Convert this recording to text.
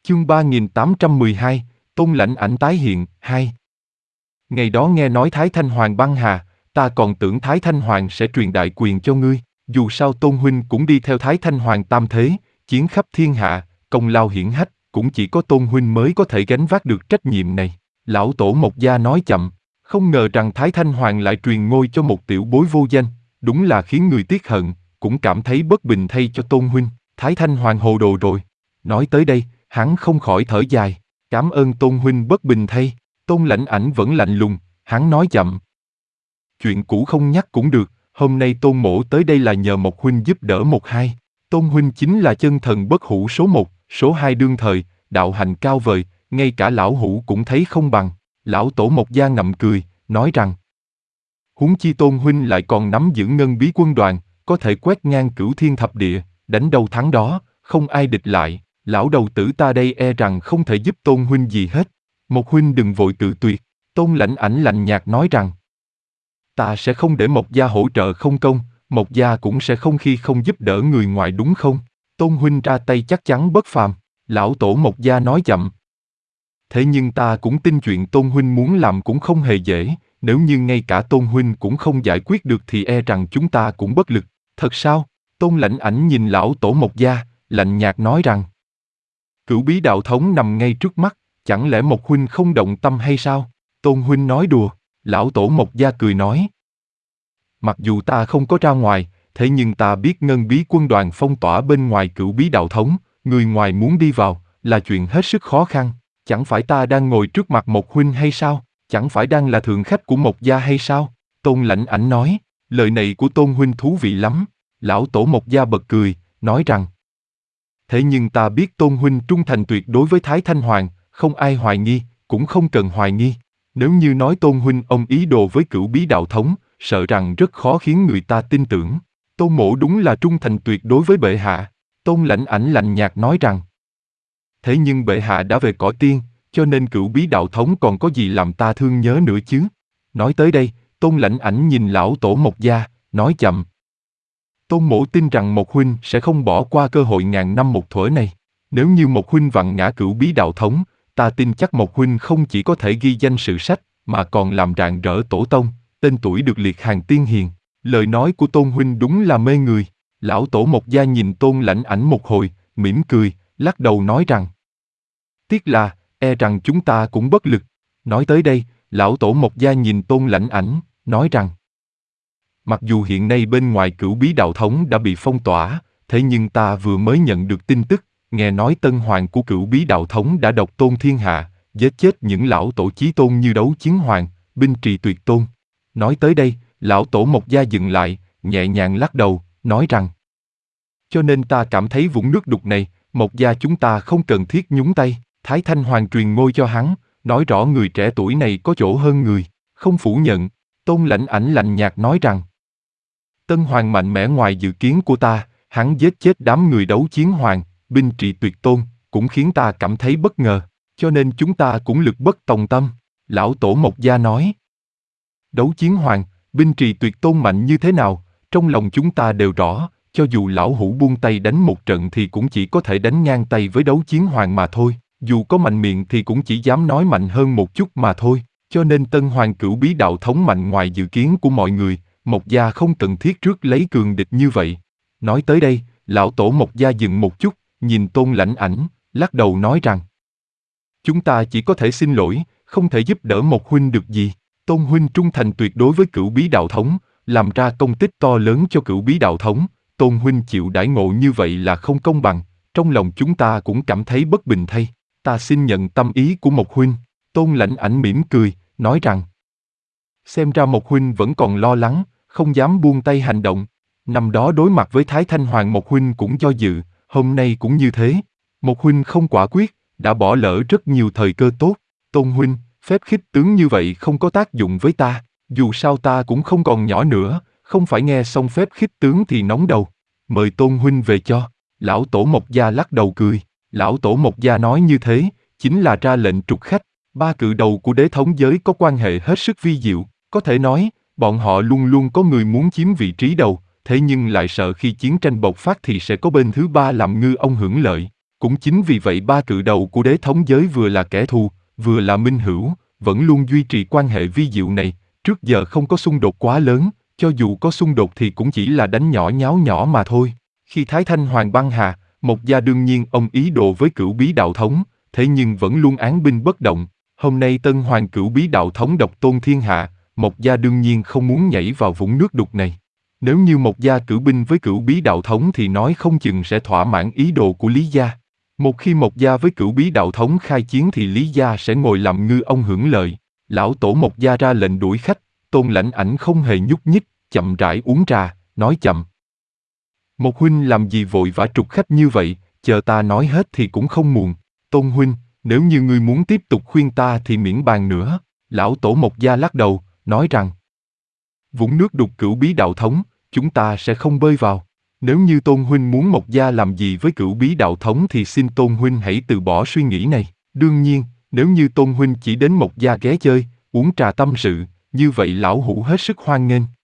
Chương 3812, Tôn Lãnh Ảnh tái hiện, 2. Ngày đó nghe nói Thái Thanh Hoàng băng hà, ta còn tưởng Thái Thanh Hoàng sẽ truyền đại quyền cho ngươi, dù sao Tôn huynh cũng đi theo Thái Thanh Hoàng tam thế, chiến khắp thiên hạ, công lao hiển hách, cũng chỉ có Tôn huynh mới có thể gánh vác được trách nhiệm này. Lão tổ Mộc Gia nói chậm, không ngờ rằng Thái Thanh Hoàng lại truyền ngôi cho một tiểu bối vô danh, đúng là khiến người tiếc hận, cũng cảm thấy bất bình thay cho Tôn huynh. Thái Thanh Hoàng hồ đồ rồi. Nói tới đây, hắn không khỏi thở dài, cảm ơn Tôn huynh bất bình thay. Tôn Lãnh Ảnh vẫn lạnh lùng, hắn nói chậm. Chuyện cũ không nhắc cũng được, hôm nay Tôn mỗ tới đây là nhờ Mộc huynh giúp đỡ một hai. Tôn huynh chính là chân thần bất hủ số 1, số 2 đương thời, đạo hành cao vời, ngay cả lão hủ cũng thấy không bằng. Lão tổ Mộc Gia ngậm cười, nói rằng: huống chi Tôn huynh lại còn nắm giữ ngân bí quân đoàn, có thể quét ngang cửu thiên thập địa, đánh đâu thắng đó, không ai địch lại. Lão đầu tử ta đây e rằng không thể giúp Tôn huynh gì hết. Mộc huynh đừng vội cự tuyệt. Tôn Lãnh Ảnh lạnh nhạt nói rằng: ta sẽ không để Mộc Gia hỗ trợ không công, Mộc Gia cũng sẽ không khi không giúp đỡ người ngoài đúng không? Tôn huynh ra tay chắc chắn bất phàm. Lão tổ Mộc Gia nói chậm. Thế nhưng ta cũng tin chuyện Tôn huynh muốn làm cũng không hề dễ, nếu như ngay cả Tôn huynh cũng không giải quyết được thì e rằng chúng ta cũng bất lực. Thật sao? Tôn Lãnh Ảnh nhìn lão tổ Mộc Gia, lạnh nhạt nói rằng: cửu bí đạo thống nằm ngay trước mắt, chẳng lẽ Mộc huynh không động tâm hay sao? Tôn huynh nói đùa. Lão tổ Mộc Gia cười nói: mặc dù ta không có ra ngoài, thế nhưng ta biết ngân bí quân đoàn phong tỏa bên ngoài cửu bí đạo thống, người ngoài muốn đi vào, là chuyện hết sức khó khăn. Chẳng phải ta đang ngồi trước mặt Mộc huynh hay sao? Chẳng phải đang là thượng khách của Mộc Gia hay sao? Tôn Lãnh Ảnh nói. Lời này của Tôn huynh thú vị lắm. Lão tổ Mộc Gia bật cười, nói rằng: thế nhưng ta biết Tôn huynh trung thành tuyệt đối với Thái Thanh Hoàng, không ai hoài nghi, cũng không cần hoài nghi. Nếu như nói Tôn huynh ông ý đồ với cửu bí đạo thống, sợ rằng rất khó khiến người ta tin tưởng. Tôn mỗ đúng là trung thành tuyệt đối với bệ hạ. Tôn Lãnh Ảnh lạnh nhạt nói rằng: thế nhưng bệ hạ đã về cõi tiên, cho nên cửu bí đạo thống còn có gì làm ta thương nhớ nữa chứ? Nói tới đây, Tôn Lãnh Ảnh nhìn lão tổ Mộc Gia, nói chậm: Tôn mỗ tin rằng Mộc huynh sẽ không bỏ qua cơ hội ngàn năm một thuở này. Nếu như Mộc huynh vặn ngã cửu bí đạo thống, ta tin chắc Mộc huynh không chỉ có thể ghi danh sử sách, mà còn làm rạng rỡ tổ tông, tên tuổi được liệt hàng tiên hiền. Lời nói của Tôn huynh đúng là mê người. Lão tổ Mộc Gia nhìn Tôn Lãnh Ảnh một hồi, mỉm cười, lắc đầu nói rằng: tiếc là, e rằng chúng ta cũng bất lực. Nói tới đây, lão tổ Mộc Gia nhìn Tôn Lãnh Ảnh, nói rằng: mặc dù hiện nay bên ngoài cửu bí đạo thống đã bị phong tỏa, thế nhưng ta vừa mới nhận được tin tức, nghe nói tân hoàng của cửu bí đạo thống đã độc tôn thiên hạ, giết chết những lão tổ chí tôn như Đấu Chiến Hoàng, Binh Trì Tuyệt Tôn. Nói tới đây, lão tổ Mộc Gia dừng lại, nhẹ nhàng lắc đầu, nói rằng: cho nên ta cảm thấy vũng nước đục này, Mộc Gia chúng ta không cần thiết nhúng tay. Thái Thanh Hoàng truyền ngôi cho hắn, nói rõ người trẻ tuổi này có chỗ hơn người, không phủ nhận. Tôn Lãnh Ảnh lạnh nhạt nói rằng: Tân Hoàng mạnh mẽ ngoài dự kiến của ta, hắn giết chết đám người Đấu Chiến Hoàng, Binh Trị Tuyệt Tôn, cũng khiến ta cảm thấy bất ngờ, cho nên chúng ta cũng lực bất tòng tâm. Lão tổ Mộc Gia nói: Đấu Chiến Hoàng, Binh Trì Tuyệt Tôn mạnh như thế nào, trong lòng chúng ta đều rõ, cho dù lão hủ buông tay đánh một trận thì cũng chỉ có thể đánh ngang tay với Đấu Chiến Hoàng mà thôi, dù có mạnh miệng thì cũng chỉ dám nói mạnh hơn một chút mà thôi, cho nên Tân Hoàng cửu bí đạo thống mạnh ngoài dự kiến của mọi người, Mộc Gia không cần thiết trước lấy cường địch như vậy. Nói tới đây, lão tổ Mộc Gia dừng một chút, nhìn Tôn Lãnh Ảnh, lắc đầu nói rằng: chúng ta chỉ có thể xin lỗi, không thể giúp đỡ Mộc huynh được gì. Tôn huynh trung thành tuyệt đối với cửu bí đạo thống, làm ra công tích to lớn cho cửu bí đạo thống, Tôn huynh chịu đãi ngộ như vậy là không công bằng, trong lòng chúng ta cũng cảm thấy bất bình thay. Ta xin nhận tâm ý của Mộc huynh. Tôn Lãnh Ảnh mỉm cười, nói rằng: xem ra Mộc huynh vẫn còn lo lắng, không dám buông tay hành động. Năm đó đối mặt với Thái Thanh Hoàng Mộc huynh cũng do dự, hôm nay cũng như thế. Mộc huynh không quả quyết, đã bỏ lỡ rất nhiều thời cơ tốt. Tôn huynh, phép khích tướng như vậy không có tác dụng với ta, dù sao ta cũng không còn nhỏ nữa, không phải nghe xong phép khích tướng thì nóng đầu. Mời Tôn huynh về cho. Lão tổ Mộc Gia lắc đầu cười. Lão tổ Mộc Gia nói như thế, chính là ra lệnh trục khách. Ba cự đầu của đế thống giới có quan hệ hết sức vi diệu, có thể nói, bọn họ luôn luôn có người muốn chiếm vị trí đầu, thế nhưng lại sợ khi chiến tranh bộc phát thì sẽ có bên thứ ba làm ngư ông hưởng lợi. Cũng chính vì vậy ba cự đầu của đế thống giới vừa là kẻ thù, vừa là minh hữu, vẫn luôn duy trì quan hệ vi diệu này, trước giờ không có xung đột quá lớn, cho dù có xung đột thì cũng chỉ là đánh nhỏ nháo nhỏ mà thôi. Khi Thái Thanh Hoàng băng hà, Mộc Gia đương nhiên ông ý đồ với Cửu Bí Đạo Thống, thế nhưng vẫn luôn án binh bất động. Hôm nay Tân Hoàng Cửu Bí Đạo Thống độc tôn thiên hạ, Mộc Gia đương nhiên không muốn nhảy vào vũng nước đục này. Nếu như Mộc Gia cử binh với Cửu Bí Đạo Thống thì nói không chừng sẽ thỏa mãn ý đồ của Lý Gia. Một khi Mộc Gia với Cửu Bí Đạo Thống khai chiến thì Lý Gia sẽ ngồi làm ngư ông hưởng lợi. Lão tổ Mộc Gia ra lệnh đuổi khách, Tôn Lãnh Ảnh không hề nhúc nhích, chậm rãi uống trà, nói chậm. Một huynh làm gì vội vã trục khách như vậy, chờ ta nói hết thì cũng không muộn. Tôn huynh, nếu như ngươi muốn tiếp tục khuyên ta thì miễn bàn nữa. Lão tổ Mộc Gia lắc đầu, nói rằng vũng nước đục Cửu Bí Đạo Thống, chúng ta sẽ không bơi vào. Nếu như Tôn huynh muốn Mộc Gia làm gì với Cửu Bí Đạo Thống thì xin Tôn huynh hãy từ bỏ suy nghĩ này. Đương nhiên, nếu như Tôn huynh chỉ đến Mộc Gia ghé chơi, uống trà tâm sự, như vậy lão hủ hết sức hoan nghênh.